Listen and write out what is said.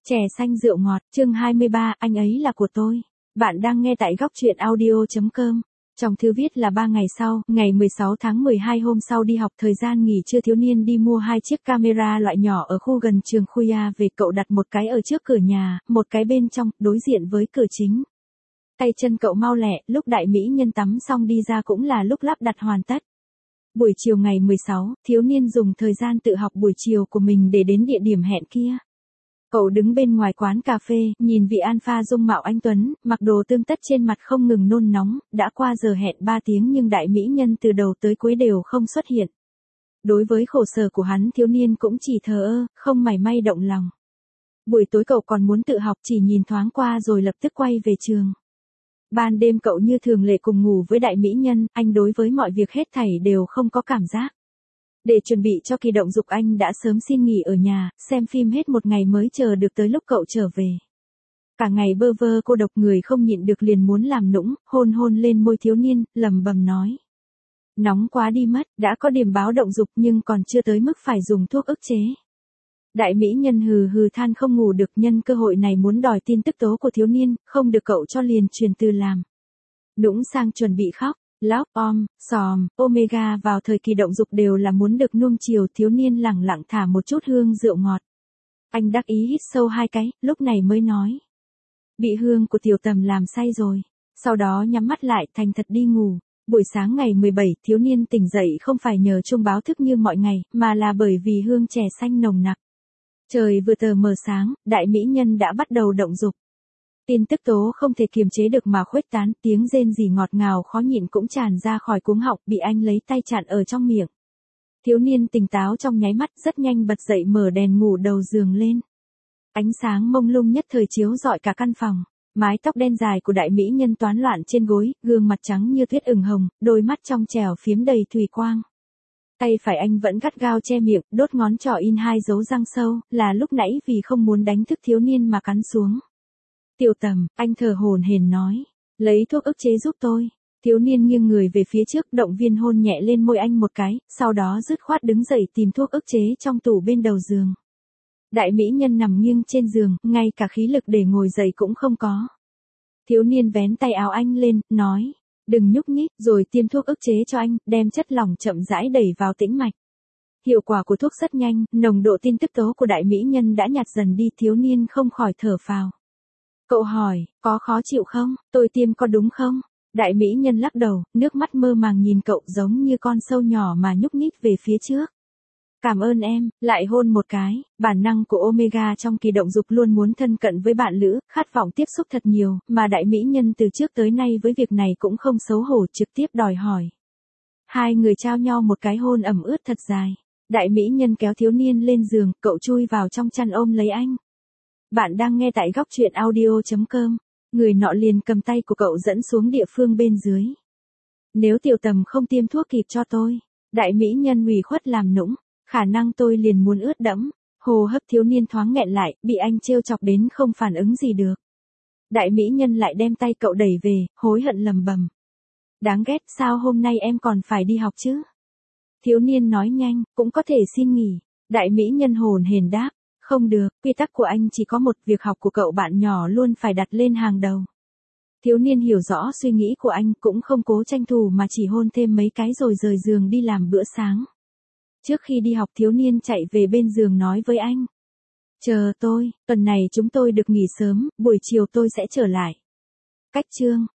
Chè xanh rượu ngọt, chương 23, anh ấy là của tôi. Bạn đang nghe tại góc truyện audio.com. Trong thư viết là 3 ngày sau, ngày 16 tháng 12 hôm sau đi học thời gian nghỉ trưa thiếu niên đi mua 2 chiếc camera loại nhỏ ở khu gần trường Khuya về cậu đặt một cái ở trước cửa nhà, một cái bên trong, đối diện với cửa chính. Tay chân cậu mau lẹ, lúc đại mỹ nhân tắm xong đi ra cũng là lúc lắp đặt hoàn tất. Buổi chiều ngày 16, thiếu niên dùng thời gian tự học buổi chiều của mình để đến địa điểm hẹn kia. Cậu đứng bên ngoài quán cà phê, nhìn vị alpha dung mạo anh tuấn, mặc đồ tươm tất trên mặt không ngừng nôn nóng, đã qua giờ hẹn 3 tiếng nhưng đại mỹ nhân từ đầu tới cuối đều không xuất hiện. Đối với khổ sở của hắn thiếu niên cũng chỉ thờ ơ, không mảy may động lòng. Buổi tối cậu còn muốn tự học chỉ nhìn thoáng qua rồi lập tức quay về trường. Ban đêm cậu như thường lệ cùng ngủ với đại mỹ nhân, anh đối với mọi việc hết thảy đều không có cảm giác. Để chuẩn bị cho kỳ động dục anh đã sớm xin nghỉ ở nhà, xem phim hết một ngày mới chờ được tới lúc cậu trở về. Cả ngày bơ vơ cô độc người không nhịn được liền muốn làm nũng, hôn hôn lên môi thiếu niên, lẩm bẩm nói. Nóng quá đi mất, đã có điểm báo động dục nhưng còn chưa tới mức phải dùng thuốc ức chế. Đại mỹ nhân hừ hừ than không ngủ được nhân cơ hội này muốn đòi tin tức tố của thiếu niên, không được cậu cho liền truyền từ làm. Nũng sang chuẩn bị khóc. Lóc, sòm, omega vào thời kỳ động dục đều là muốn được nuông chiều thiếu niên lẳng lặng thả một chút hương rượu ngọt. Anh đắc ý hít sâu 2 cái, lúc này mới nói. Bị hương của tiểu tầm làm say rồi. Sau đó nhắm mắt lại thành thật đi ngủ. Buổi sáng ngày 17 thiếu niên tỉnh dậy không phải nhờ chuông báo thức như mọi ngày, mà là bởi vì hương chè xanh nồng nặc. Trời vừa tờ mờ sáng, đại mỹ nhân đã bắt đầu động dục. Tin tức tố không thể kiềm chế được mà khuếch tán, tiếng rên rỉ ngọt ngào khó nhịn cũng tràn ra khỏi cuống họng, bị anh lấy tay chặn ở trong miệng. Thiếu niên tỉnh táo trong nháy mắt, rất nhanh bật dậy mở đèn ngủ đầu giường lên. Ánh sáng mông lung nhất thời chiếu rọi cả căn phòng. Mái tóc đen dài của đại mỹ nhân toán loạn trên gối, gương mặt trắng như tuyết ửng hồng, đôi mắt trong trẻo phiếm đầy thủy quang. Tay phải anh vẫn gắt gao che miệng, đốt ngón trỏ in 2 dấu răng sâu, là lúc nãy vì không muốn đánh thức thiếu niên mà cắn xuống. Tiểu tầm, anh thở hổn hển nói, lấy thuốc ức chế giúp tôi. Thiếu niên nghiêng người về phía trước, động viên hôn nhẹ lên môi anh một cái, sau đó dứt khoát đứng dậy tìm thuốc ức chế trong tủ bên đầu giường. Đại mỹ nhân nằm nghiêng trên giường, ngay cả khí lực để ngồi dậy cũng không có. Thiếu niên vén tay áo anh lên, nói, đừng nhúc nhích, rồi tiêm thuốc ức chế cho anh, đem chất lỏng chậm rãi đẩy vào tĩnh mạch. Hiệu quả của thuốc rất nhanh, nồng độ tin tức tố của đại mỹ nhân đã nhạt dần đi, thiếu niên không khỏi thở phào. Cậu hỏi, có khó chịu không, tôi tiêm có đúng không? Đại mỹ nhân lắc đầu, nước mắt mơ màng nhìn cậu giống như con sâu nhỏ mà nhúc nhích về phía trước. Cảm ơn em, lại hôn một cái, bản năng của Omega trong kỳ động dục luôn muốn thân cận với bạn lữ, khát vọng tiếp xúc thật nhiều, mà đại mỹ nhân từ trước tới nay với việc này cũng không xấu hổ trực tiếp đòi hỏi. Hai người trao nhau một cái hôn ẩm ướt thật dài. Đại mỹ nhân kéo thiếu niên lên giường, cậu chui vào trong chăn ôm lấy anh. Bạn đang nghe tại góc truyện audio.com. Người nọ liền cầm tay của cậu dẫn xuống địa phương bên dưới. Nếu tiểu tầm không tiêm thuốc kịp cho tôi, đại mỹ nhân ủy khuất làm nũng, khả năng tôi liền muốn ướt đẫm. Hô hấp thiếu niên thoáng nghẹn lại, bị anh trêu chọc đến không phản ứng gì được. Đại mỹ nhân lại đem tay cậu đẩy về, hối hận lầm bầm. Đáng ghét, sao hôm nay em còn phải đi học chứ? Thiếu niên nói nhanh, cũng có thể xin nghỉ. Đại mỹ nhân hồn hển đáp. Không được, quy tắc của anh chỉ có một, việc học của cậu bạn nhỏ luôn phải đặt lên hàng đầu. Thiếu niên hiểu rõ suy nghĩ của anh, cũng không cố tranh thủ mà chỉ hôn thêm mấy cái rồi rời giường đi làm bữa sáng. Trước khi đi học thiếu niên chạy về bên giường nói với anh. Chờ tôi, tuần này chúng tôi được nghỉ sớm, buổi chiều tôi sẽ trở lại. Cách chương.